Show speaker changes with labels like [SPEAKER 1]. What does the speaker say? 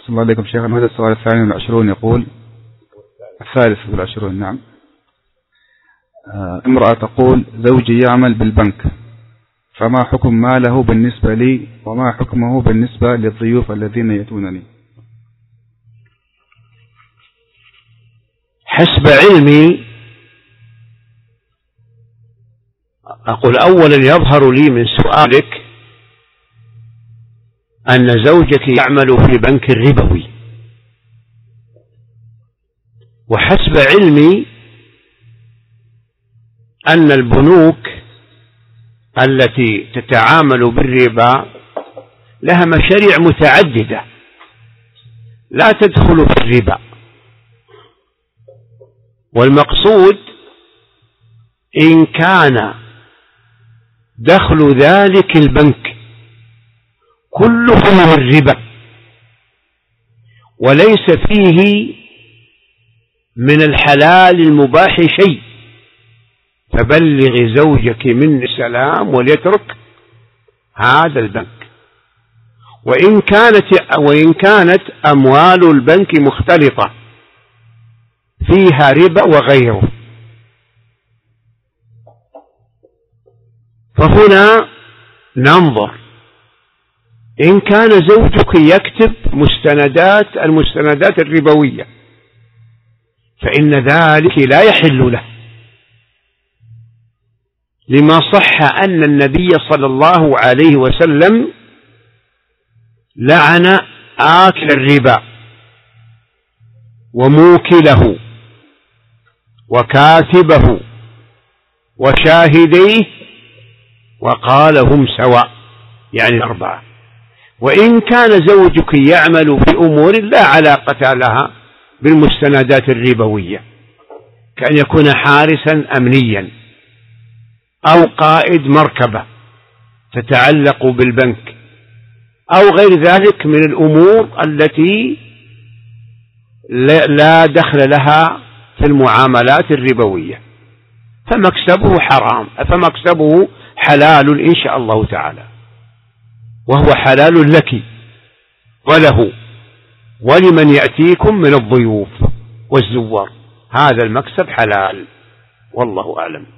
[SPEAKER 1] أحسن الله عليكم شيخنا. هذا السؤال الثاني والعشرون يقول، الثالث والعشرون نعم. امرأة تقول: زوجي يعمل بالبنك، فما حكم ماله بالنسبة لي وما حكمه بالنسبة للضيوف الذين يأتونني؟
[SPEAKER 2] حسب علمي أقول أولا يظهر لي من سؤالك أن زوجك يعمل في بنك ربوي، وحسب علمي أن البنوك التي تتعامل بالربا لها مشاريع متعددة لا تدخل في الربا، والمقصود إن كان دخل ذلك البنك كله من الربا وليس فيه من الحلال المباح شيء، فبلغ زوجك مني السلام وليترك هذا البنك. وإن كانت أموال البنك مختلطة فيها ربا وغيره، فهنا ننظر. إن كان زوجك يكتب المستندات الربوية فإن ذلك لا يحل له، لما صح أن النبي صلى الله عليه وسلم لعن آكل الربا وموكله وكاتبه وشاهديه وقال هم سواء، يعني 4. وإن كان زوجك يعمل في أمور لا علاقة لها بالمستندات الربوية، كأن يكون حارسا أمنيا أو قائد مركبة تتعلق بالبنك أو غير ذلك من الأمور التي لا دخل لها في المعاملات الربوية، فمكسبه حلال إن شاء الله تعالى، وهو حلال لك وله ولمن يأتيكم من الضيوف والزوار، هذا المكسب حلال، والله أعلم.